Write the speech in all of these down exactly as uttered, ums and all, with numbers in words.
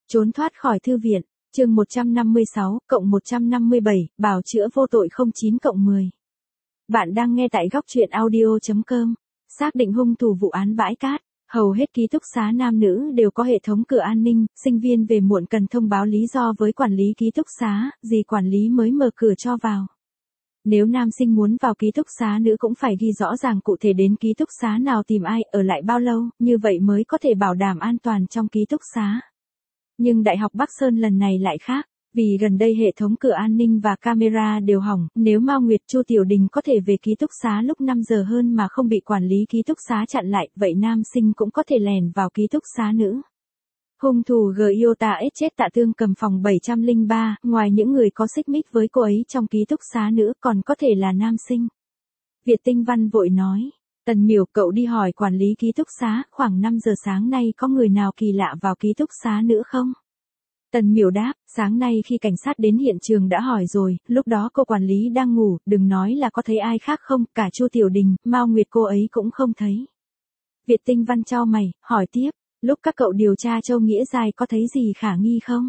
Trốn thoát khỏi thư viện, chương một trăm năm mươi sáu, cộng một trăm năm mươi bảy, bào chữa vô tội không chín cộng mười. Bạn đang nghe tại góc truyện audio chấm com. Xác định hung thủ vụ án bãi cát, hầu hết ký túc xá nam nữ đều có hệ thống cửa an ninh, sinh viên về muộn cần thông báo lý do với quản lý ký túc xá, gì quản lý mới mở cửa cho vào. Nếu nam sinh muốn vào ký túc xá nữ cũng phải ghi rõ ràng cụ thể đến ký túc xá nào tìm ai, ở lại bao lâu, như vậy mới có thể bảo đảm an toàn trong ký túc xá. Nhưng Đại học Bắc Sơn lần này lại khác, vì gần đây hệ thống cửa an ninh và camera đều hỏng, nếu Mao Nguyệt Chu Tiểu Đình có thể về ký túc xá lúc năm giờ hơn mà không bị quản lý ký túc xá chặn lại, vậy nam sinh cũng có thể lèn vào ký túc xá nữ. Hung thủ Gyota S chết Tạ Tương Cầm phòng bảy trăm lẻ ba, ngoài những người có xích mích với cô ấy trong ký túc xá nữ còn có thể là nam sinh. Việt Tinh Văn vội nói, Tần Miểu cậu đi hỏi quản lý ký túc xá, khoảng năm giờ sáng nay có người nào kỳ lạ vào ký túc xá nữ không? Tần Miểu đáp, sáng nay khi cảnh sát đến hiện trường đã hỏi rồi, lúc đó cô quản lý đang ngủ, đừng nói là có thấy ai khác không, cả Chu Tiểu Đình, Mao Nguyệt cô ấy cũng không thấy. Việt Tinh Văn chau mày, hỏi tiếp, lúc các cậu điều tra Châu Nghĩa Giai có thấy gì khả nghi không?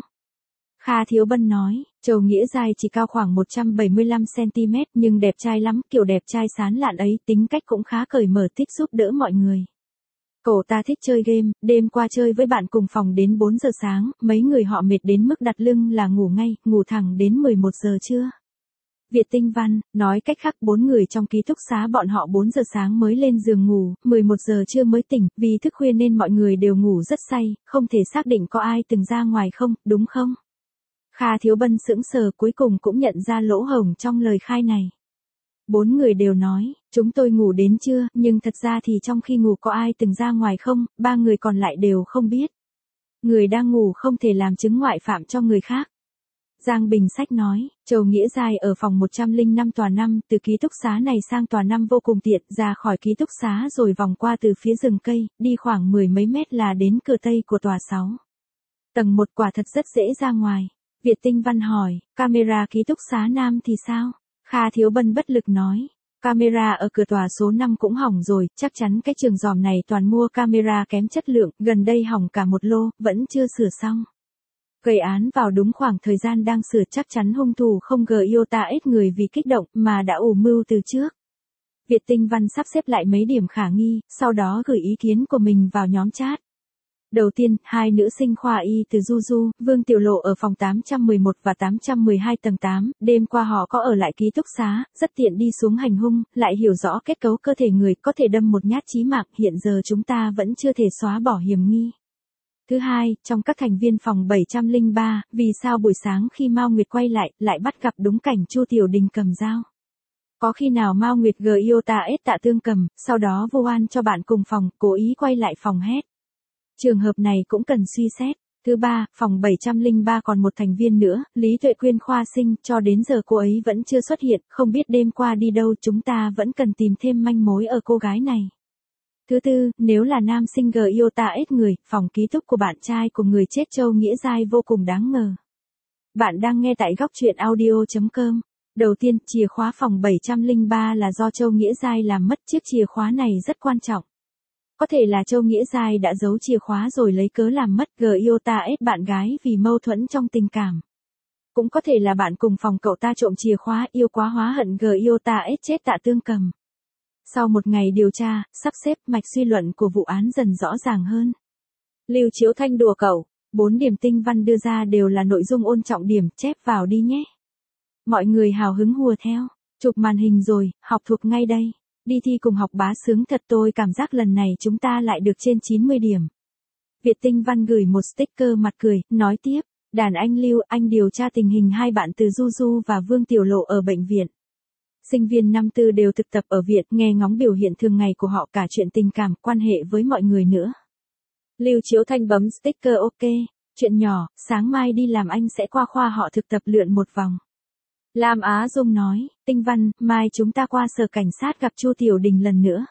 Kha Thiếu Bân nói, Châu Nghĩa Giai chỉ cao khoảng một trăm bảy mươi lăm xăng ti mét nhưng đẹp trai lắm, kiểu đẹp trai sán lạn ấy, tính cách cũng khá cởi mở, thích giúp đỡ mọi người. Cậu ta thích chơi game, đêm qua chơi với bạn cùng phòng đến bốn giờ sáng, mấy người họ mệt đến mức đặt lưng là ngủ ngay, ngủ thẳng đến mười một giờ trưa. Việt Tinh Văn, nói cách khác bốn người trong ký túc xá bọn họ bốn giờ sáng mới lên giường ngủ, mười một giờ trưa mới tỉnh, vì thức khuya nên mọi người đều ngủ rất say, không thể xác định có ai từng ra ngoài không, đúng không? Kha Thiếu Bân sững sờ cuối cùng cũng nhận ra lỗ hổng trong lời khai này. Bốn người đều nói, chúng tôi ngủ đến trưa, nhưng thật ra thì trong khi ngủ có ai từng ra ngoài không, ba người còn lại đều không biết. Người đang ngủ không thể làm chứng ngoại phạm cho người khác. Giang Bình Sách nói, Châu Nghĩa Giai ở phòng một trăm lẻ năm tòa năm, từ ký túc xá này sang tòa năm vô cùng tiện, ra khỏi ký túc xá rồi vòng qua từ phía rừng cây, đi khoảng mười mấy mét là đến cửa tây của tòa sáu. Tầng một quả thật rất dễ ra ngoài. Việt Tinh Văn hỏi, camera ký túc xá nam thì sao? Kha Thiếu Bân bất lực nói, camera ở cửa tòa số năm cũng hỏng rồi, chắc chắn cái trường dòm này toàn mua camera kém chất lượng, gần đây hỏng cả một lô, vẫn chưa sửa xong. Gây án vào đúng khoảng thời gian đang sửa, chắc chắn hung thủ không Gyota S người vì kích động mà đã ủ mưu từ trước. Việt Tinh Văn sắp xếp lại mấy điểm khả nghi, sau đó gửi ý kiến của mình vào nhóm chat. Đầu tiên, hai nữ sinh khoa y từ Du Du, Vương Tiểu Lộ ở phòng tám trăm mười một và tám trăm mười hai tầng tám, đêm qua họ có ở lại ký túc xá, rất tiện đi xuống hành hung, lại hiểu rõ kết cấu cơ thể người, có thể đâm một nhát chí mạng, hiện giờ chúng ta vẫn chưa thể xóa bỏ hiểm nghi. Thứ hai, trong các thành viên phòng bảy trăm lẻ ba, vì sao buổi sáng khi Mao Nguyệt quay lại, lại bắt gặp đúng cảnh Chu Tiểu Đình cầm dao? Có khi nào Mao Nguyệt Gyota S Tạ Tương Cầm, sau đó vu oan cho bạn cùng phòng, cố ý quay lại phòng hét? Trường hợp này cũng cần suy xét. Thứ ba, phòng bảy trăm lẻ ba còn một thành viên nữa, Lý Tuệ Quyên khoa sinh, cho đến giờ cô ấy vẫn chưa xuất hiện, không biết đêm qua đi đâu, chúng ta vẫn cần tìm thêm manh mối ở cô gái này. Thứ tư, nếu là nam sinh Gyota S người, phòng ký túc của bạn trai của người chết Châu Nghĩa Giai vô cùng đáng ngờ. Bạn đang nghe tại góc truyện audio chấm com. Đầu tiên, chìa khóa phòng bảy trăm lẻ ba là do Châu Nghĩa Giai làm mất, chiếc chìa khóa này rất quan trọng. Có thể là Châu Nghĩa Giai đã giấu chìa khóa rồi lấy cớ làm mất Gyota S bạn gái vì mâu thuẫn trong tình cảm. Cũng có thể là bạn cùng phòng cậu ta trộm chìa khóa, yêu quá hóa hận Gyota S chết Tạ Tương Cầm. Sau một ngày điều tra, sắp xếp, mạch suy luận của vụ án dần rõ ràng hơn. Lưu Chiếu Thanh đùa cậu, bốn điểm Tinh Văn đưa ra đều là nội dung ôn trọng điểm, chép vào đi nhé. Mọi người hào hứng hùa theo, chụp màn hình rồi, học thuộc ngay đây. Đi thi cùng học bá sướng thật, tôi cảm giác lần này chúng ta lại được trên chín mươi điểm. Việt Tinh Văn gửi một sticker mặt cười, nói tiếp, đàn anh Lưu, anh điều tra tình hình hai bạn từ Du Du và Vương Tiểu Lộ ở bệnh viện. Sinh viên năm tư đều thực tập ở viện, nghe ngóng biểu hiện thường ngày của họ, cả chuyện tình cảm, quan hệ với mọi người nữa. Lưu Chiếu Thanh bấm sticker ok, chuyện nhỏ, sáng mai đi làm anh sẽ qua khoa họ thực tập lượn một vòng. Lam Á Dung nói, Tinh Văn, mai chúng ta qua sở cảnh sát gặp Chu Tiểu Đình lần nữa.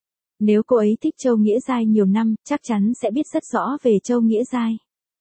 Nếu cô ấy thích Châu Nghĩa Giai nhiều năm, chắc chắn sẽ biết rất rõ về Châu Nghĩa Giai.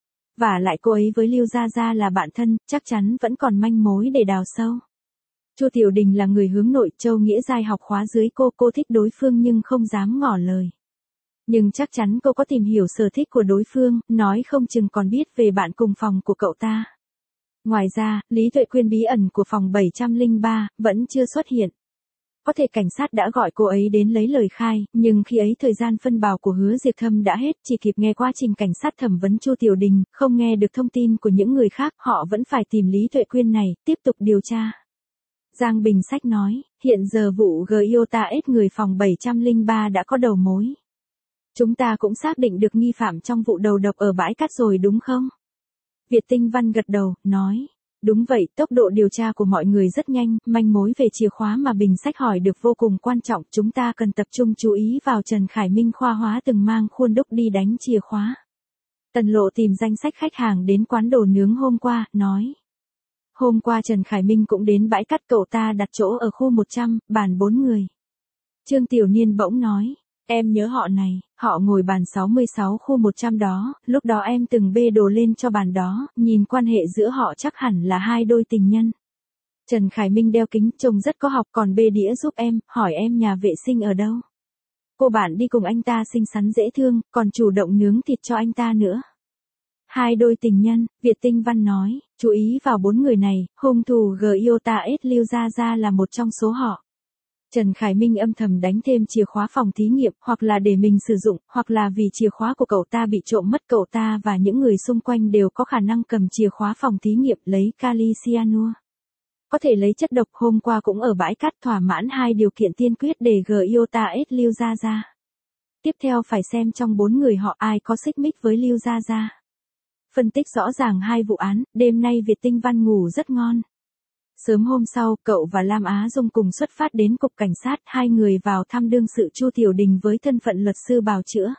Và lại cô ấy với Lưu Gia Gia là bạn thân, chắc chắn vẫn còn manh mối để đào sâu. Chu Tiểu Đình là người hướng nội, Châu Nghĩa Giai học khóa dưới cô, cô thích đối phương nhưng không dám ngỏ lời. Nhưng chắc chắn cô có tìm hiểu sở thích của đối phương, nói không chừng còn biết về bạn cùng phòng của cậu ta. Ngoài ra, Lý Tuệ Quyên bí ẩn của phòng bảy trăm lẻ ba, vẫn chưa xuất hiện. Có thể cảnh sát đã gọi cô ấy đến lấy lời khai, nhưng khi ấy thời gian phân bào của Hứa Diệp Thâm đã hết, chỉ kịp nghe quá trình cảnh sát thẩm vấn Chu Tiểu Đình, không nghe được thông tin của những người khác, họ vẫn phải tìm Lý Tuệ Quyên này, tiếp tục điều tra. Giang Bình Sách nói, hiện giờ vụ Giota S người phòng bảy trăm lẻ ba đã có đầu mối. Chúng ta cũng xác định được nghi phạm trong vụ đầu độc ở bãi cát rồi đúng không? Việt Tinh Văn gật đầu, nói. Đúng vậy, tốc độ điều tra của mọi người rất nhanh, manh mối về chìa khóa mà Bình Sách hỏi được vô cùng quan trọng, chúng ta cần tập trung chú ý vào Trần Khải Minh khoa hóa từng mang khuôn đúc đi đánh chìa khóa. Tần Lộ tìm danh sách khách hàng đến quán đồ nướng hôm qua, nói. Hôm qua Trần Khải Minh cũng đến bãi cát, cậu ta đặt chỗ ở khu một trăm, bàn bốn người. Trương Tiểu Niên bỗng nói. Em nhớ họ này, họ ngồi bàn sáu mươi sáu khu một trăm đó, lúc đó em từng bê đồ lên cho bàn đó, nhìn quan hệ giữa họ chắc hẳn là hai đôi tình nhân. Trần Khải Minh đeo kính, trông rất có học, còn bê đĩa giúp em, hỏi em nhà vệ sinh ở đâu. Cô bạn đi cùng anh ta xinh xắn dễ thương, còn chủ động nướng thịt cho anh ta nữa. Hai đôi tình nhân, Việt Tinh Văn nói, chú ý vào bốn người này, hung thủ Giota S Lưu Gia Gia là một trong số họ. Trần Khải Minh âm thầm đánh thêm chìa khóa phòng thí nghiệm, hoặc là để mình sử dụng, hoặc là vì chìa khóa của cậu ta bị trộm mất, cậu ta và những người xung quanh đều có khả năng cầm chìa khóa phòng thí nghiệm lấy kali cyanua. Có thể lấy chất độc, hôm qua cũng ở bãi cát, thỏa mãn hai điều kiện tiên quyết để Giota S Lưu Gia Gia. Tiếp theo phải xem trong bốn người họ ai có xích mích với Lưu Gia Gia. Phân tích rõ ràng hai vụ án, đêm nay Việt Tinh Văn ngủ rất ngon. Sớm hôm sau, cậu và Lam Á Dung cùng xuất phát đến cục cảnh sát, hai người vào thăm đương sự Chu Tiểu Đình với thân phận luật sư bào chữa.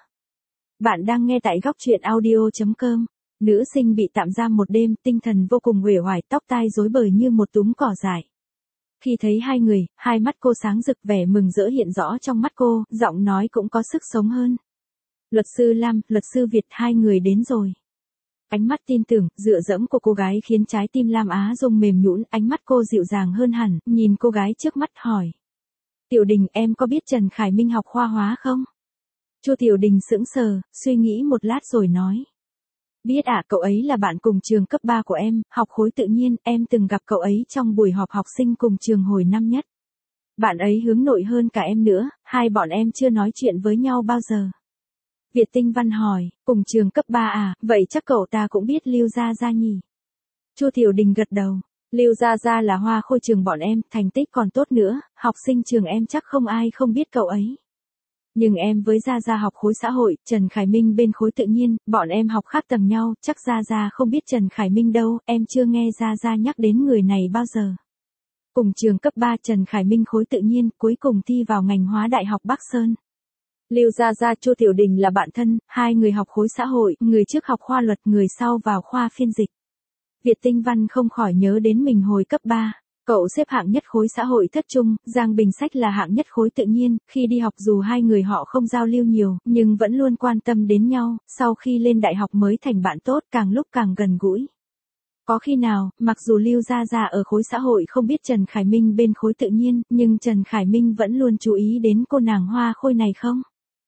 Bạn đang nghe tại góc truyện audio chấm com. Nữ sinh bị tạm giam một đêm, tinh thần vô cùng uể oải, tóc tai rối bời như một túm cỏ dại. Khi thấy hai người, hai mắt cô sáng rực, vẻ mừng rỡ hiện rõ trong mắt cô, giọng nói cũng có sức sống hơn. Luật sư Lam, luật sư Việt, hai người đến rồi. Ánh mắt tin tưởng, dựa dẫm của cô gái khiến trái tim Lam Á Dung mềm nhũn, ánh mắt cô dịu dàng hơn hẳn, nhìn cô gái trước mắt hỏi. Tiểu Đình, em có biết Trần Khải Minh học khoa hóa không? Chu Tiểu Đình sững sờ, suy nghĩ một lát rồi nói. Biết ạ, à, cậu ấy là bạn cùng trường cấp ba của em, học khối tự nhiên, em từng gặp cậu ấy trong buổi họp học sinh cùng trường hồi năm nhất. Bạn ấy hướng nội hơn cả em nữa, hai bọn em chưa nói chuyện với nhau bao giờ. Việt Tinh Văn hỏi, cùng trường cấp ba à, vậy chắc cậu ta cũng biết Lưu Gia Gia nhỉ? Chu Tiểu Đình gật đầu, Lưu Gia Gia là hoa khôi trường bọn em, thành tích còn tốt nữa, học sinh trường em chắc không ai không biết cậu ấy. Nhưng em với Gia Gia học khối xã hội, Trần Khải Minh bên khối tự nhiên, bọn em học khác tầng nhau, chắc Gia Gia không biết Trần Khải Minh đâu, em chưa nghe Gia Gia nhắc đến người này bao giờ. Cùng trường cấp ba Trần Khải Minh khối tự nhiên, cuối cùng thi vào ngành hóa Đại học Bắc Sơn. Lưu Gia Gia Chu Tiểu Đình là bạn thân, hai người học khối xã hội, người trước học khoa luật, người sau vào khoa phiên dịch. Việt Tinh Văn không khỏi nhớ đến mình hồi cấp ba, cậu xếp hạng nhất khối xã hội thất trung, Giang Bình Sách là hạng nhất khối tự nhiên, khi đi học dù hai người họ không giao lưu nhiều, nhưng vẫn luôn quan tâm đến nhau, sau khi lên đại học mới thành bạn tốt, càng lúc càng gần gũi. Có khi nào, mặc dù Lưu Gia Gia ở khối xã hội không biết Trần Khải Minh bên khối tự nhiên, nhưng Trần Khải Minh vẫn luôn chú ý đến cô nàng hoa khôi này không?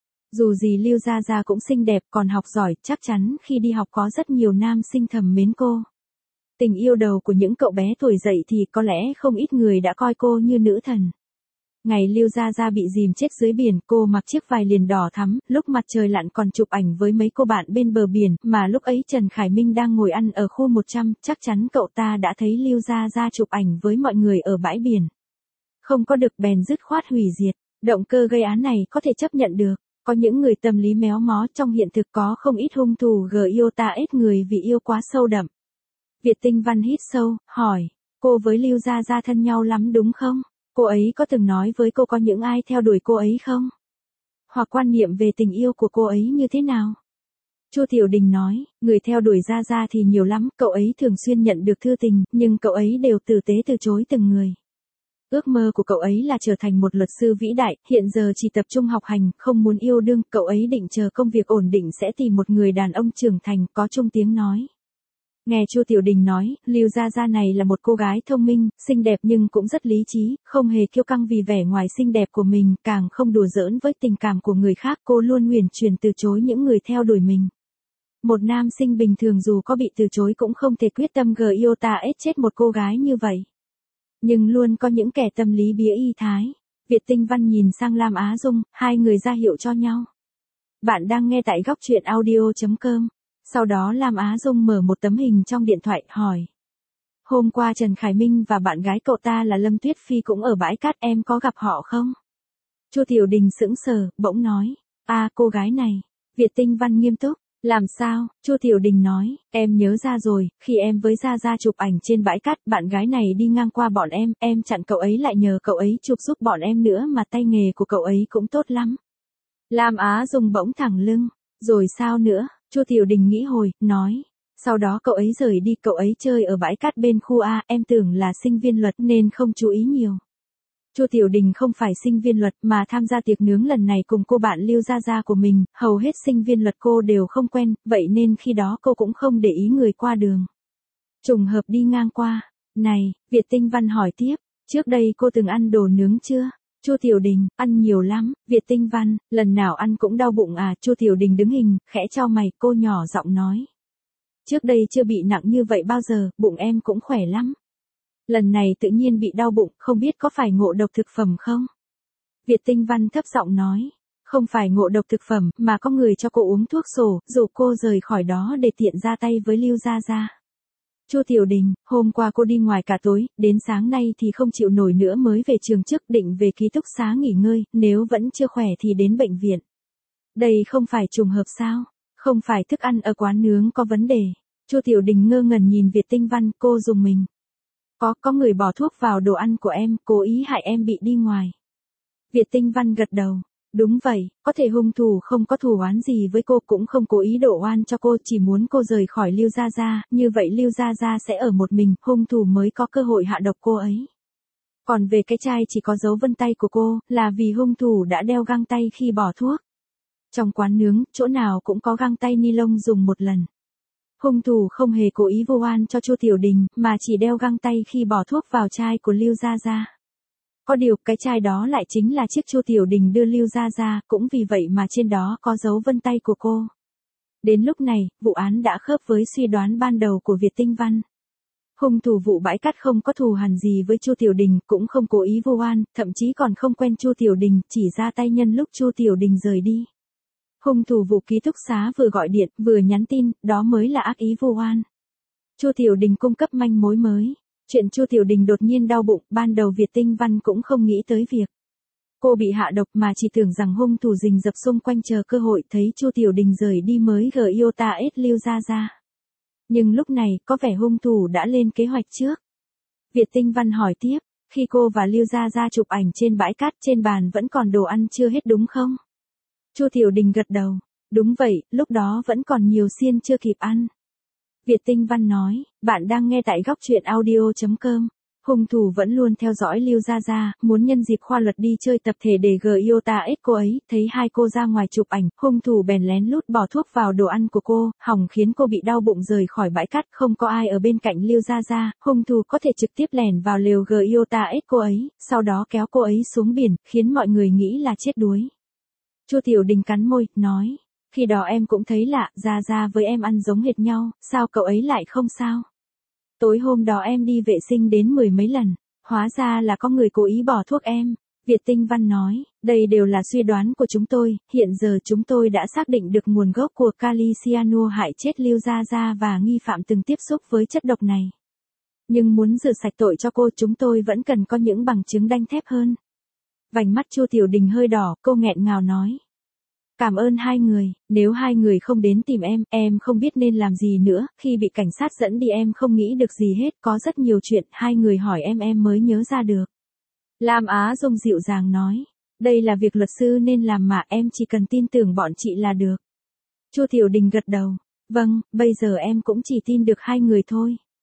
Dù gì Lưu Gia Gia cũng xinh đẹp, còn học giỏi, chắc chắn khi đi học có rất nhiều nam sinh thầm mến cô. Tình yêu đầu của những cậu bé tuổi dậy thì có lẽ không ít người đã coi cô như nữ thần. Ngày Lưu Gia Gia bị dìm chết dưới biển, cô mặc chiếc vải liền đỏ thắm, lúc mặt trời lặn còn chụp ảnh với mấy cô bạn bên bờ biển, mà lúc ấy Trần Khải Minh đang ngồi ăn ở khu một trăm, chắc chắn cậu ta đã thấy Lưu Gia Gia chụp ảnh với mọi người ở bãi biển. Không có được bèn dứt khoát hủy diệt, động cơ gây án này có thể chấp nhận được. Có những người tâm lý méo mó, trong hiện thực có không ít hung thủ Giota S người vì yêu quá sâu đậm. Việt Tinh Văn hít sâu, hỏi, cô với Lưu Gia Gia thân nhau lắm đúng không? Cô ấy có từng nói với cô có những ai theo đuổi cô ấy không? Hoặc quan niệm về tình yêu của cô ấy như thế nào? Chu Tiểu Đình nói, người theo đuổi Gia Gia thì nhiều lắm, cậu ấy thường xuyên nhận được thư tình, nhưng cậu ấy đều tử tế từ chối từng người. Ước mơ của cậu ấy là trở thành một luật sư vĩ đại, hiện giờ chỉ tập trung học hành, không muốn yêu đương, cậu ấy định chờ công việc ổn định sẽ tìm một người đàn ông trưởng thành, có chung tiếng nói. Nghe Chu Tiểu Đình nói, Lưu Gia Gia này là một cô gái thông minh, xinh đẹp nhưng cũng rất lý trí, không hề kiêu căng vì vẻ ngoài xinh đẹp của mình, càng không đùa giỡn với tình cảm của người khác, cô luôn uyển chuyển từ chối những người theo đuổi mình. Một nam sinh bình thường dù có bị từ chối cũng không thể quyết tâm gờ yêu ta ết chết một cô gái như vậy. Nhưng luôn có những kẻ tâm lý bía y thái. Việt Tinh Văn nhìn sang Lam Á Dung, hai người ra hiệu cho nhau. Bạn đang nghe tại góc truyện audio chấm com. Sau đó Lam Á Dung mở một tấm hình trong điện thoại, hỏi. Hôm qua Trần Khải Minh và bạn gái cậu ta là Lâm Tuyết Phi cũng ở bãi cát, em có gặp họ không? Chu Tiểu Đình sững sờ, bỗng nói. À, cô gái này. Việt Tinh Văn nghiêm túc. Làm sao? Chu Tiểu Đình nói, em nhớ ra rồi, khi em với Gia Gia chụp ảnh trên bãi cát, bạn gái này đi ngang qua bọn em, em chặn cậu ấy lại nhờ cậu ấy chụp giúp bọn em nữa mà tay nghề của cậu ấy cũng tốt lắm. Lam Á Dung bỗng thẳng lưng, rồi sao nữa? Chu Tiểu Đình nghĩ hồi, nói. Sau đó cậu ấy rời đi, cậu ấy chơi ở bãi cát bên khu A, em tưởng là sinh viên luật nên không chú ý nhiều. Chu Tiểu Đình không phải sinh viên luật mà tham gia tiệc nướng lần này cùng cô bạn Lưu Gia Gia của mình, hầu hết sinh viên luật cô đều không quen, vậy nên khi đó cô cũng không để ý người qua đường. Trùng hợp đi ngang qua. Này, Việt Tinh Văn hỏi tiếp, trước đây cô từng ăn đồ nướng chưa? Chu Tiểu Đình, ăn nhiều lắm. Việt Tinh Văn, lần nào ăn cũng đau bụng à? Chu Tiểu Đình đứng hình, khẽ chau mày, cô nhỏ giọng nói. Trước đây chưa bị nặng như vậy bao giờ, bụng em cũng khỏe lắm. Lần này tự nhiên bị đau bụng, không biết có phải ngộ độc thực phẩm không? Việt Tinh Văn thấp giọng nói, không phải ngộ độc thực phẩm, mà có người cho cô uống thuốc sổ, dụ cô rời khỏi đó để tiện ra tay với Lưu Gia Gia. Chu Tiểu Đình, hôm qua cô đi ngoài cả tối, đến sáng nay thì không chịu nổi nữa mới về trường trước, định về ký túc xá nghỉ ngơi, nếu vẫn chưa khỏe thì đến bệnh viện. Đây không phải trùng hợp sao? Không phải thức ăn ở quán nướng có vấn đề. Chu Tiểu Đình ngơ ngẩn nhìn Việt Tinh Văn, cô dùng mình. Có, có người bỏ thuốc vào đồ ăn của em, cố ý hại em bị đi ngoài. Việt Tinh Văn gật đầu. Đúng vậy, có thể hung thủ không có thù oán gì với cô, cũng không cố ý đổ oan cho cô, chỉ muốn cô rời khỏi Lưu Gia Gia, như vậy Lưu Gia Gia sẽ ở một mình, hung thủ mới có cơ hội hạ độc cô ấy. Còn về cái chai chỉ có dấu vân tay của cô, là vì hung thủ đã đeo găng tay khi bỏ thuốc. Trong quán nướng, chỗ nào cũng có găng tay ni lông dùng một lần. Hung thủ không hề cố ý vô oan cho Chu Tiểu Đình, mà chỉ đeo găng tay khi bỏ thuốc vào chai của Lưu Gia Gia. Có điều, cái chai đó lại chính là chiếc Chu Tiểu Đình đưa Lưu Gia Gia, cũng vì vậy mà trên đó có dấu vân tay của cô. Đến lúc này, vụ án đã khớp với suy đoán ban đầu của Việt Tinh Văn. Hung thủ vụ bãi cát không có thù hằn gì với Chu Tiểu Đình, cũng không cố ý vô oan, thậm chí còn không quen Chu Tiểu Đình, chỉ ra tay nhân lúc Chu Tiểu Đình rời đi. Hung thủ vụ ký túc xá vừa gọi điện, vừa nhắn tin, đó mới là ác ý vô oan. Chu Tiểu Đình cung cấp manh mối mới. Chuyện Chu Tiểu Đình đột nhiên đau bụng, ban đầu Việt Tinh Văn cũng không nghĩ tới việc cô bị hạ độc mà chỉ tưởng rằng hung thủ rình rập xung quanh chờ cơ hội, thấy Chu Tiểu Đình rời đi mới gờ yêu ta ết Lưu Gia Gia. Nhưng lúc này, có vẻ hung thủ đã lên kế hoạch trước. Việt Tinh Văn hỏi tiếp, khi cô và Lưu Gia Gia chụp ảnh trên bãi cát, trên bàn vẫn còn đồ ăn chưa hết đúng không? Chu Tiểu Đình gật đầu. Đúng vậy, lúc đó vẫn còn nhiều xiên chưa kịp ăn. Việt Tinh Văn nói, bạn đang nghe tại góc truyện audio chấm com. Hung thủ vẫn luôn theo dõi Lưu Gia Gia, muốn nhân dịp khoa luật đi chơi tập thể để gờ yêu ta ết cô ấy, thấy hai cô ra ngoài chụp ảnh, hung thủ bèn lén lút bỏ thuốc vào đồ ăn của cô, hỏng khiến cô bị đau bụng rời khỏi bãi cát, không có ai ở bên cạnh Lưu Gia Gia, hung thủ có thể trực tiếp lẻn vào lều gờ yêu ta ết cô ấy, sau đó kéo cô ấy xuống biển, khiến mọi người nghĩ là chết đuối. Chu Tiểu Đình cắn môi, nói, khi đó em cũng thấy lạ, Gia Gia với em ăn giống hệt nhau, sao cậu ấy lại không sao? Tối hôm đó em đi vệ sinh đến mười mấy lần, hóa ra là có người cố ý bỏ thuốc em. Việt Tinh Văn nói, đây đều là suy đoán của chúng tôi, hiện giờ chúng tôi đã xác định được nguồn gốc của kali cyanua hại chết Lưu Gia Gia và nghi phạm từng tiếp xúc với chất độc này. Nhưng muốn rửa sạch tội cho cô, chúng tôi vẫn cần có những bằng chứng đanh thép hơn. Vành mắt Chu Tiểu Đình hơi đỏ, cô nghẹn ngào nói. Cảm ơn hai người, nếu hai người không đến tìm em, em không biết nên làm gì nữa, khi bị cảnh sát dẫn đi em không nghĩ được gì hết, có rất nhiều chuyện, hai người hỏi em em mới nhớ ra được. Lam Á Dung dịu dàng nói, đây là việc luật sư nên làm mà, em chỉ cần tin tưởng bọn chị là được. Chu Tiểu Đình gật đầu, vâng, bây giờ em cũng chỉ tin được hai người thôi.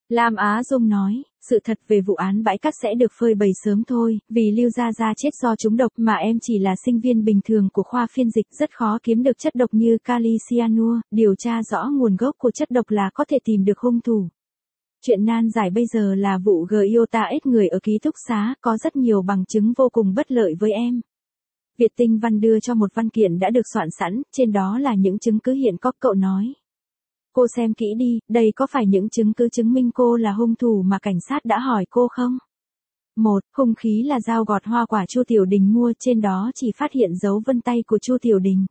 Lam Á Dung nói, sự thật về vụ án bãi cát sẽ được phơi bày sớm thôi, vì Lưu Gia Gia chết do trúng độc mà em chỉ là sinh viên bình thường của khoa phiên dịch rất khó kiếm được chất độc như kali cyanua, điều tra rõ nguồn gốc của chất độc là có thể tìm được hung thủ. Chuyện nan giải bây giờ là vụ Giota ết người ở ký túc xá, có rất nhiều bằng chứng vô cùng bất lợi với em. Việt Tinh Văn đưa cho một văn kiện đã được soạn sẵn, trên đó là những chứng cứ hiện có, cậu nói. Cô xem kỹ đi, đây có phải những chứng cứ chứng minh cô là hung thủ mà cảnh sát đã hỏi cô không? một. Hung khí là dao gọt hoa quả Chu Tiểu Đình mua, trên đó chỉ phát hiện dấu vân tay của Chu Tiểu Đình.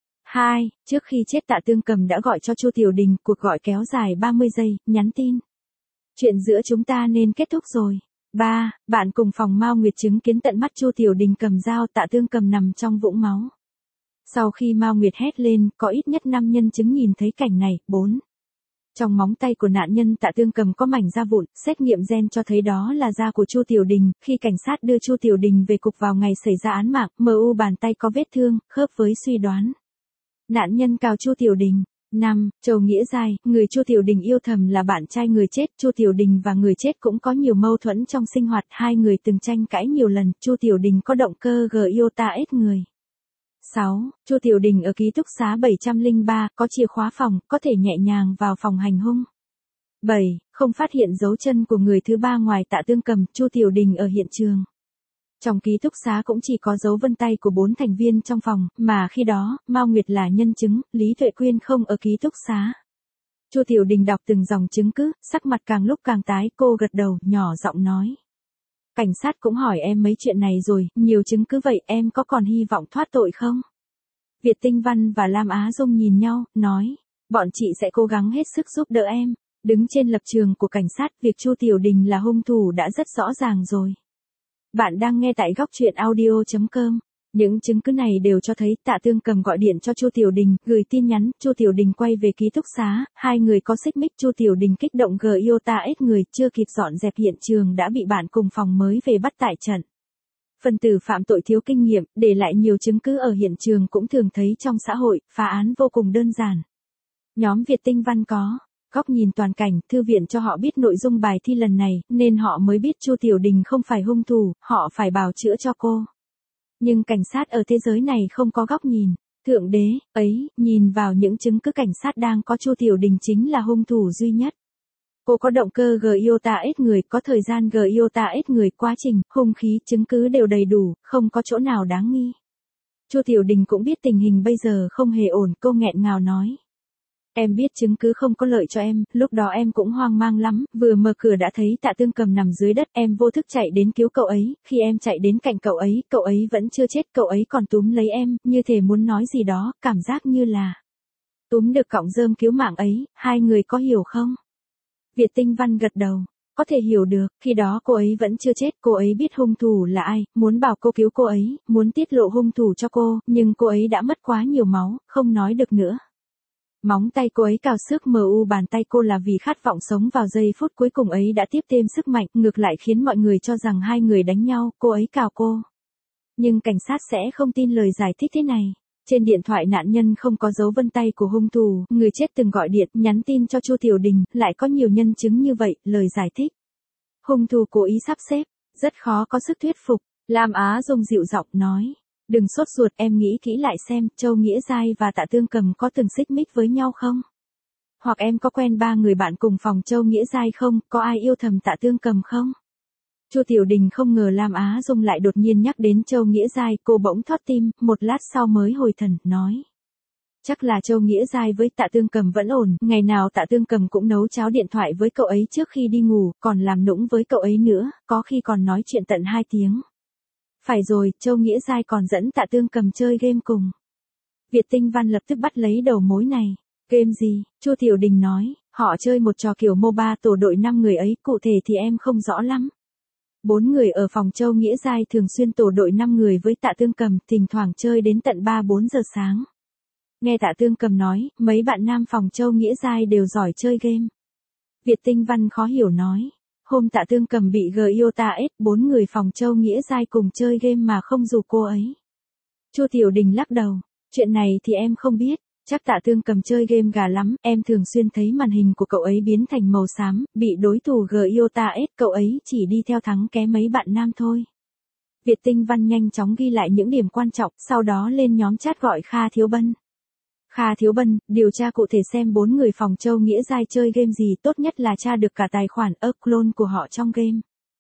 hai. Trước khi chết Tạ Tương Cầm đã gọi cho Chu Tiểu Đình, cuộc gọi kéo dài ba mươi giây, nhắn tin. Chuyện giữa chúng ta nên kết thúc rồi. ba. Bạn cùng phòng Mao Nguyệt chứng kiến tận mắt Chu Tiểu Đình cầm dao, Tạ Tương Cầm nằm trong vũng máu. Sau khi Mao Nguyệt hét lên, có ít nhất năm nhân chứng nhìn thấy cảnh này. bốn. Trong móng tay của nạn nhân Tạ Tương Cầm có mảnh da vụn, xét nghiệm gen cho thấy đó là da của Chu Tiểu Đình. Khi cảnh sát đưa Chu Tiểu Đình về cục vào ngày xảy ra án mạng, em u bàn tay có vết thương, khớp với suy đoán. Nạn nhân cào Chu Tiểu Đình. năm. Châu Nghĩa Giai, người Chu Tiểu Đình yêu thầm là bạn trai người chết. Chu Tiểu Đình và người chết cũng có nhiều mâu thuẫn trong sinh hoạt, hai người từng tranh cãi nhiều lần. Chu Tiểu Đình có động cơ Giota ết người. sáu. Chu Tiểu Đình ở ký túc xá bảy trăm lẻ ba, có chìa khóa phòng, có thể nhẹ nhàng vào phòng hành hung. bảy. Không phát hiện dấu chân của người thứ ba ngoài Tạ Tương Cầm, Chu Tiểu Đình ở hiện trường. Trong ký túc xá cũng chỉ có dấu vân tay của bốn thành viên trong phòng, mà khi đó, Mao Nguyệt là nhân chứng, Lý Tuệ Quyên không ở ký túc xá. Chu Tiểu Đình đọc từng dòng chứng cứ, sắc mặt càng lúc càng tái, cô gật đầu, nhỏ giọng nói. Cảnh sát cũng hỏi em mấy chuyện này rồi, nhiều chứng cứ vậy, em có còn hy vọng thoát tội không? Việt Tinh Văn và Lam Á Dung nhìn nhau, nói, bọn chị sẽ cố gắng hết sức giúp đỡ em. Đứng trên lập trường của cảnh sát, việc Chu Tiểu Đình là hung thủ đã rất rõ ràng rồi. Bạn đang nghe tại góc truyện audio chấm com. Những chứng cứ này đều cho thấy Tạ Tương Cầm gọi điện cho Chu Tiểu Đình, gửi tin nhắn, Chu Tiểu Đình quay về ký túc xá, hai người có xích mích, Chu Tiểu Đình kích động Giota ết người, chưa kịp dọn dẹp hiện trường đã bị bạn cùng phòng mới về bắt tại trận. Phần tử phạm tội thiếu kinh nghiệm, để lại nhiều chứng cứ ở hiện trường cũng thường thấy trong xã hội, phá án vô cùng đơn giản. Nhóm Việt Tinh Văn có góc nhìn toàn cảnh, thư viện cho họ biết nội dung bài thi lần này, nên họ mới biết Chu Tiểu Đình không phải hung thủ, họ phải bào chữa cho cô. Nhưng cảnh sát ở thế giới này không có góc nhìn. Thượng đế, ấy, nhìn vào những chứng cứ cảnh sát đang có, Chu Tiểu Đình chính là hung thủ duy nhất. Cô có động cơ Giota ết người, có thời gian Giota ết người, quá trình, hung khí, chứng cứ đều đầy đủ, không có chỗ nào đáng nghi. Chu Tiểu Đình cũng biết tình hình bây giờ không hề ổn, cô nghẹn ngào nói. Em biết chứng cứ không có lợi cho em, lúc đó em cũng hoang mang lắm, vừa mở cửa đã thấy Tạ Tương Cầm nằm dưới đất, em vô thức chạy đến cứu cậu ấy, khi em chạy đến cạnh cậu ấy, cậu ấy vẫn chưa chết, cậu ấy còn túm lấy em, như thể muốn nói gì đó, cảm giác như là túm được cọng rơm cứu mạng ấy, hai người có hiểu không? Việt Tinh Văn gật đầu, có thể hiểu được, khi đó cô ấy vẫn chưa chết, cô ấy biết hung thủ là ai, muốn bảo cô cứu cô ấy, muốn tiết lộ hung thủ cho cô, nhưng cô ấy đã mất quá nhiều máu, không nói được nữa. Móng tay cô ấy cào xước em u bàn tay cô là vì khát vọng sống vào giây phút cuối cùng ấy đã tiếp thêm sức mạnh, ngược lại khiến mọi người cho rằng hai người đánh nhau, cô ấy cào cô. Nhưng cảnh sát sẽ không tin lời giải thích thế này. Trên điện thoại nạn nhân không có dấu vân tay của hung thủ, người chết từng gọi điện, nhắn tin cho Chu Tiểu Đình, lại có nhiều nhân chứng như vậy, lời giải thích. Hung thủ cố ý sắp xếp, rất khó có sức thuyết phục. Lam Á Dung dịu giọng nói. Đừng sốt ruột, em nghĩ kỹ lại xem, Châu Nghĩa Giai và Tạ Tương Cầm có từng xích mích với nhau không? Hoặc em có quen ba người bạn cùng phòng Châu Nghĩa Giai không, có ai yêu thầm Tạ Tương Cầm không? Chu Tiểu Đình không ngờ Lam Á Dung lại đột nhiên nhắc đến Châu Nghĩa Giai, cô bỗng thót tim, một lát sau mới hồi thần, nói. Chắc là Châu Nghĩa Giai với Tạ Tương Cầm vẫn ổn, ngày nào Tạ Tương Cầm cũng nấu cháo điện thoại với cậu ấy trước khi đi ngủ, còn làm nũng với cậu ấy nữa, có khi còn nói chuyện tận hai tiếng. Phải rồi, Châu Nghĩa Giai còn dẫn Tạ Tương Cầm chơi game cùng. Việt Tinh Văn lập tức bắt lấy đầu mối này. Game gì? Chu Tiểu Đình nói, họ chơi một trò kiểu MOBA tổ đội năm người ấy, cụ thể thì em không rõ lắm. Bốn người ở phòng Châu Nghĩa Giai thường xuyên tổ đội năm người với Tạ Tương Cầm, thỉnh thoảng chơi đến tận ba bốn giờ sáng. Nghe Tạ Tương Cầm nói, mấy bạn nam phòng Châu Nghĩa Giai đều giỏi chơi game. Việt Tinh Văn khó hiểu nói. Hôm Tạ Tương Cầm bị Giota ết, bốn người phòng Châu Nghĩa Giai cùng chơi game mà không rủ cô ấy. Chu Tiểu Đình lắc đầu, chuyện này thì em không biết, Chắc Tạ Tương Cầm chơi game gà lắm, em thường xuyên thấy màn hình của cậu ấy biến thành màu xám, bị đối thủ G I O T A S, cậu ấy chỉ đi theo thắng ké mấy bạn nam thôi. Việt Tinh Văn nhanh chóng ghi lại những điểm quan trọng, sau đó lên nhóm chat gọi Kha Thiếu Bân. Kha Thiếu Bân, điều tra cụ thể xem bốn người phòng Châu Nghĩa Giai chơi game gì, tốt nhất là tra được cả tài khoản ơ clone của họ trong game.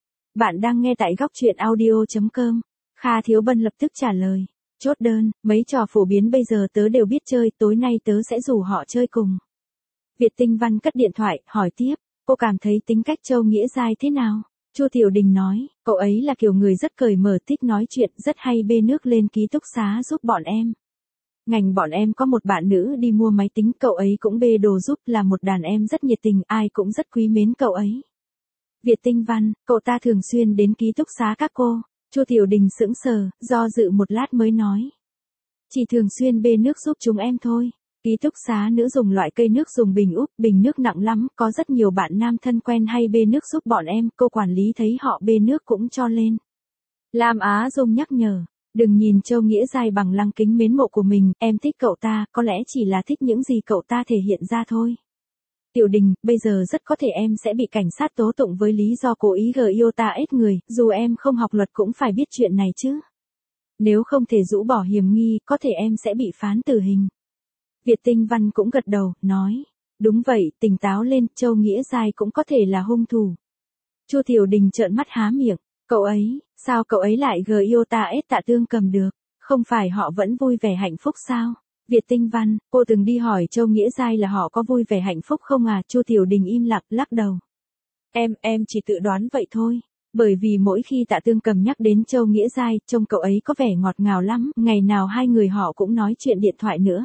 Bạn đang nghe tại góc truyện audio chấm com. Kha Thiếu Bân lập tức trả lời. Chốt đơn, mấy trò phổ biến bây giờ tớ đều biết chơi, tối nay tớ sẽ rủ họ chơi cùng. Việt Tinh Văn cất điện thoại, hỏi tiếp, cô cảm thấy tính cách Châu Nghĩa Giai thế nào? Chu Tiểu Đình nói, cậu ấy là kiểu người rất cởi mở, thích nói chuyện, rất hay bê nước lên ký túc xá giúp bọn em. Ngành bọn em có một bạn nữ đi mua máy tính, cậu ấy cũng bê đồ giúp, là một đàn em rất nhiệt tình, ai cũng rất quý mến cậu ấy. Việt Tinh Văn, cậu ta thường xuyên đến ký túc xá các cô. Chu Tiểu Đình sững sờ, do dự một lát mới nói. Chỉ thường xuyên bê nước giúp chúng em thôi. Ký túc xá nữ dùng loại cây nước dùng bình úp, bình nước nặng lắm, có rất nhiều bạn nam thân quen hay bê nước giúp bọn em, cô quản lý thấy họ bê nước cũng cho lên. Lam Á Dung nhắc nhở, đừng nhìn Châu Nghĩa Giai bằng lăng kính mến mộ của mình, em thích cậu ta, có lẽ chỉ là thích những gì cậu ta thể hiện ra thôi. Tiểu Đình, bây giờ rất có thể em sẽ bị cảnh sát tố tụng với lý do cố ý G I O T A S người, dù em không học luật cũng phải biết chuyện này chứ. Nếu không thể rũ bỏ hiểm nghi, có thể em sẽ bị phán tử hình. Việt Tinh Văn cũng gật đầu, nói, đúng vậy, tỉnh táo lên, Châu Nghĩa Giai cũng có thể là hung thủ. Chu Tiểu Đình trợn mắt há miệng, cậu ấy, sao cậu ấy lại G I O T A S Tạ Tương Cầm được, không phải họ vẫn vui vẻ hạnh phúc sao? Việt Tinh Văn, cô từng đi hỏi Châu Nghĩa Giai là họ có vui vẻ hạnh phúc không à? Chu Tiểu Đình im lặng, lắc đầu. Em, em chỉ tự đoán vậy thôi. Bởi vì mỗi khi Tạ Tương Cầm nhắc đến Châu Nghĩa Giai, trông cậu ấy có vẻ ngọt ngào lắm, ngày nào hai người họ cũng nói chuyện điện thoại nữa.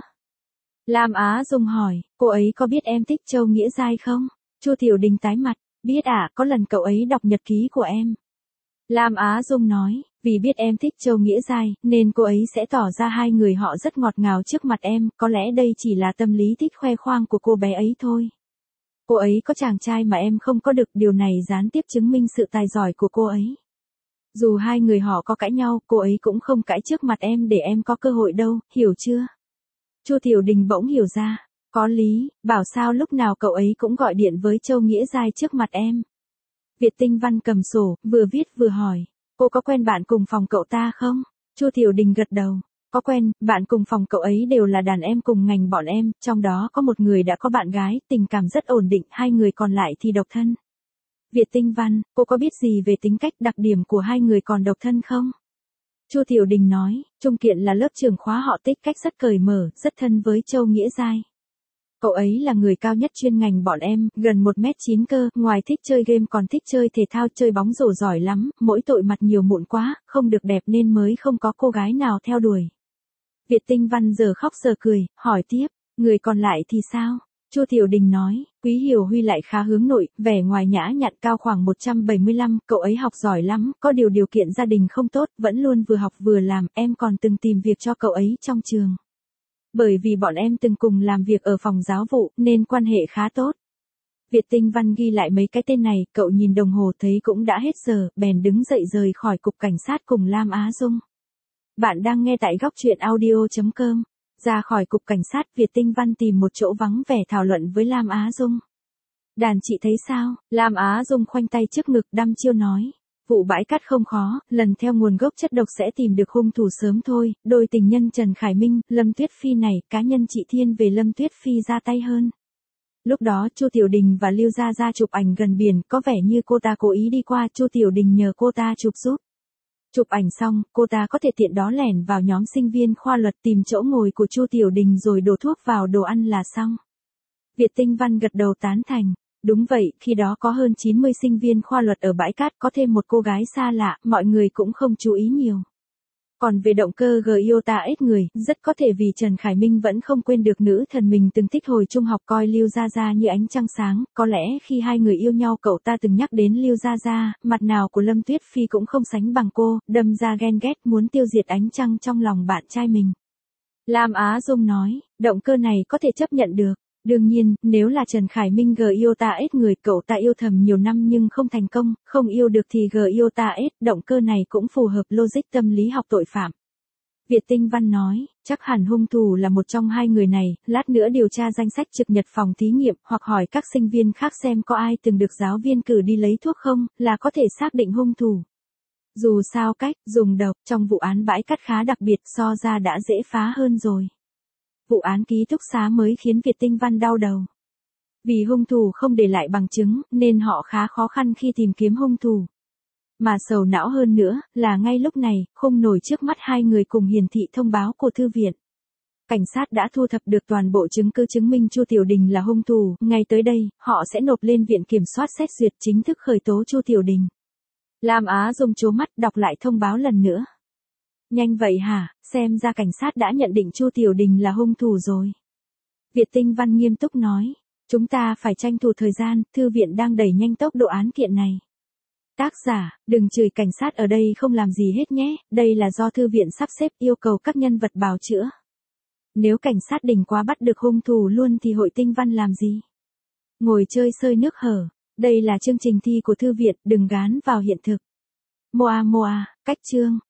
Lam Á Dung hỏi, cô ấy có biết em thích Châu Nghĩa Giai không? Chu Tiểu Đình tái mặt, biết à, có lần cậu ấy đọc nhật ký của em. Lam Á Dung nói, vì biết em thích Châu Nghĩa Giai, nên cô ấy sẽ tỏ ra hai người họ rất ngọt ngào trước mặt em, có lẽ đây chỉ là tâm lý thích khoe khoang của cô bé ấy thôi. Cô ấy có chàng trai mà em không có được, điều này gián tiếp chứng minh sự tài giỏi của cô ấy. Dù hai người họ có cãi nhau, cô ấy cũng không cãi trước mặt em để em có cơ hội đâu, hiểu chưa? Chu Tiểu Đình bỗng hiểu ra, có lý, bảo sao lúc nào cậu ấy cũng gọi điện với Châu Nghĩa Giai trước mặt em. Việt Tinh Văn cầm sổ, vừa viết vừa hỏi, cô có quen bạn cùng phòng cậu ta không? Chu Tiểu Đình gật đầu, có quen, bạn cùng phòng cậu ấy đều là đàn em cùng ngành bọn em, trong đó có một người đã có bạn gái, tình cảm rất ổn định, hai người còn lại thì độc thân. Việt Tinh Văn, cô có biết gì về tính cách đặc điểm của hai người còn độc thân không? Chu Tiểu Đình nói, Trung Kiện là lớp trưởng khóa họ tích cách rất cởi mở, rất thân với Châu Nghĩa Giai. Cậu ấy là người cao nhất chuyên ngành bọn em, gần một mét chín cơ, ngoài thích chơi game còn thích chơi thể thao, chơi bóng rổ giỏi lắm, mỗi tội mặt nhiều mụn quá, không được đẹp nên mới không có cô gái nào theo đuổi. Việt Tinh Văn giờ khóc giờ cười, hỏi tiếp, người còn lại thì sao? Chu Tiểu Đình nói, Quý Hiểu Huy lại khá hướng nội, vẻ ngoài nhã nhặn, cao khoảng một trăm bảy mươi lăm, cậu ấy học giỏi lắm, có điều điều kiện gia đình không tốt, vẫn luôn vừa học vừa làm, em còn từng tìm việc cho cậu ấy trong trường. Bởi vì bọn em từng cùng làm việc ở phòng giáo vụ, nên quan hệ khá tốt. Việt Tinh Văn ghi lại mấy cái tên này, cậu nhìn đồng hồ thấy cũng đã hết giờ, bèn đứng dậy rời khỏi cục cảnh sát cùng Lam Á Dung. Bạn đang nghe tại góc truyện audio chấm com. Ra khỏi cục cảnh sát, Việt Tinh Văn tìm một chỗ vắng vẻ thảo luận với Lam Á Dung. Đàn chị thấy sao? Lam Á Dung khoanh tay trước ngực đăm chiêu nói. Vụ bãi cát không khó, lần theo nguồn gốc chất độc sẽ tìm được hung thủ sớm thôi, đôi tình nhân Trần Khải Minh, Lâm Tuyết Phi này, cá nhân chị thiên về Lâm Tuyết Phi ra tay hơn. Lúc đó Chu Tiểu Đình và Lưu Gia Gia chụp ảnh gần biển, có vẻ như cô ta cố ý đi qua, Chu Tiểu Đình nhờ cô ta chụp giúp. Chụp ảnh xong, cô ta có thể tiện đó lẻn vào nhóm sinh viên khoa luật tìm chỗ ngồi của Chu Tiểu Đình rồi đổ thuốc vào đồ ăn là xong. Việt Tinh Văn gật đầu tán thành. Đúng vậy, khi đó có hơn chín mươi sinh viên khoa luật ở bãi cát, có thêm một cô gái xa lạ, mọi người cũng không chú ý nhiều. Còn về động cơ G I O T A S người, rất có thể vì Trần Khải Minh vẫn không quên được nữ thần mình từng thích hồi trung học, coi Lưu Gia Gia như ánh trăng sáng, có lẽ khi hai người yêu nhau cậu ta từng nhắc đến Lưu Gia Gia, mặt nào của Lâm Tuyết Phi cũng không sánh bằng cô, đâm ra ghen ghét muốn tiêu diệt ánh trăng trong lòng bạn trai mình. Lam Á Dung nói, động cơ này có thể chấp nhận được. Đương nhiên, nếu là Trần Khải Minh G I O T A S người, cậu ta yêu thầm nhiều năm nhưng không thành công, không yêu được thì G I O T A S, động cơ này cũng phù hợp logic tâm lý học tội phạm. Việt Tinh Văn nói, chắc hẳn hung thủ là một trong hai người này, lát nữa điều tra danh sách trực nhật phòng thí nghiệm hoặc hỏi các sinh viên khác xem có ai từng được giáo viên cử đi lấy thuốc không, là có thể xác định hung thủ. Dù sao cách dùng độc trong vụ án bãi cát khá đặc biệt, so ra đã dễ phá hơn rồi. Vụ án ký túc xá mới khiến Việt Tinh Văn đau đầu. Vì hung thủ không để lại bằng chứng, nên họ khá khó khăn khi tìm kiếm hung thủ. Mà sầu não hơn nữa, là ngay lúc này, không nổi trước mắt hai người cùng hiển thị thông báo của thư viện. Cảnh sát đã thu thập được toàn bộ chứng cứ chứng minh Chu Tiểu Đình là hung thủ, ngay tới đây, họ sẽ nộp lên viện kiểm soát xét duyệt chính thức khởi tố Chu Tiểu Đình. Lam Á Dung trố mắt đọc lại thông báo lần nữa. Nhanh vậy hả, xem ra cảnh sát đã nhận định Chu Tiểu Đình là hung thủ rồi. Việt Tinh Văn nghiêm túc nói, chúng ta phải tranh thủ thời gian, thư viện đang đẩy nhanh tốc độ án kiện này. Tác giả, đừng chửi cảnh sát ở đây không làm gì hết nhé, đây là do thư viện sắp xếp yêu cầu các nhân vật bào chữa. Nếu cảnh sát đỉnh quá bắt được hung thủ luôn thì hội Tinh Văn làm gì? Ngồi chơi sơi nước hở, đây là chương trình thi của thư viện, đừng gán vào hiện thực. Moa Moa, cách chương.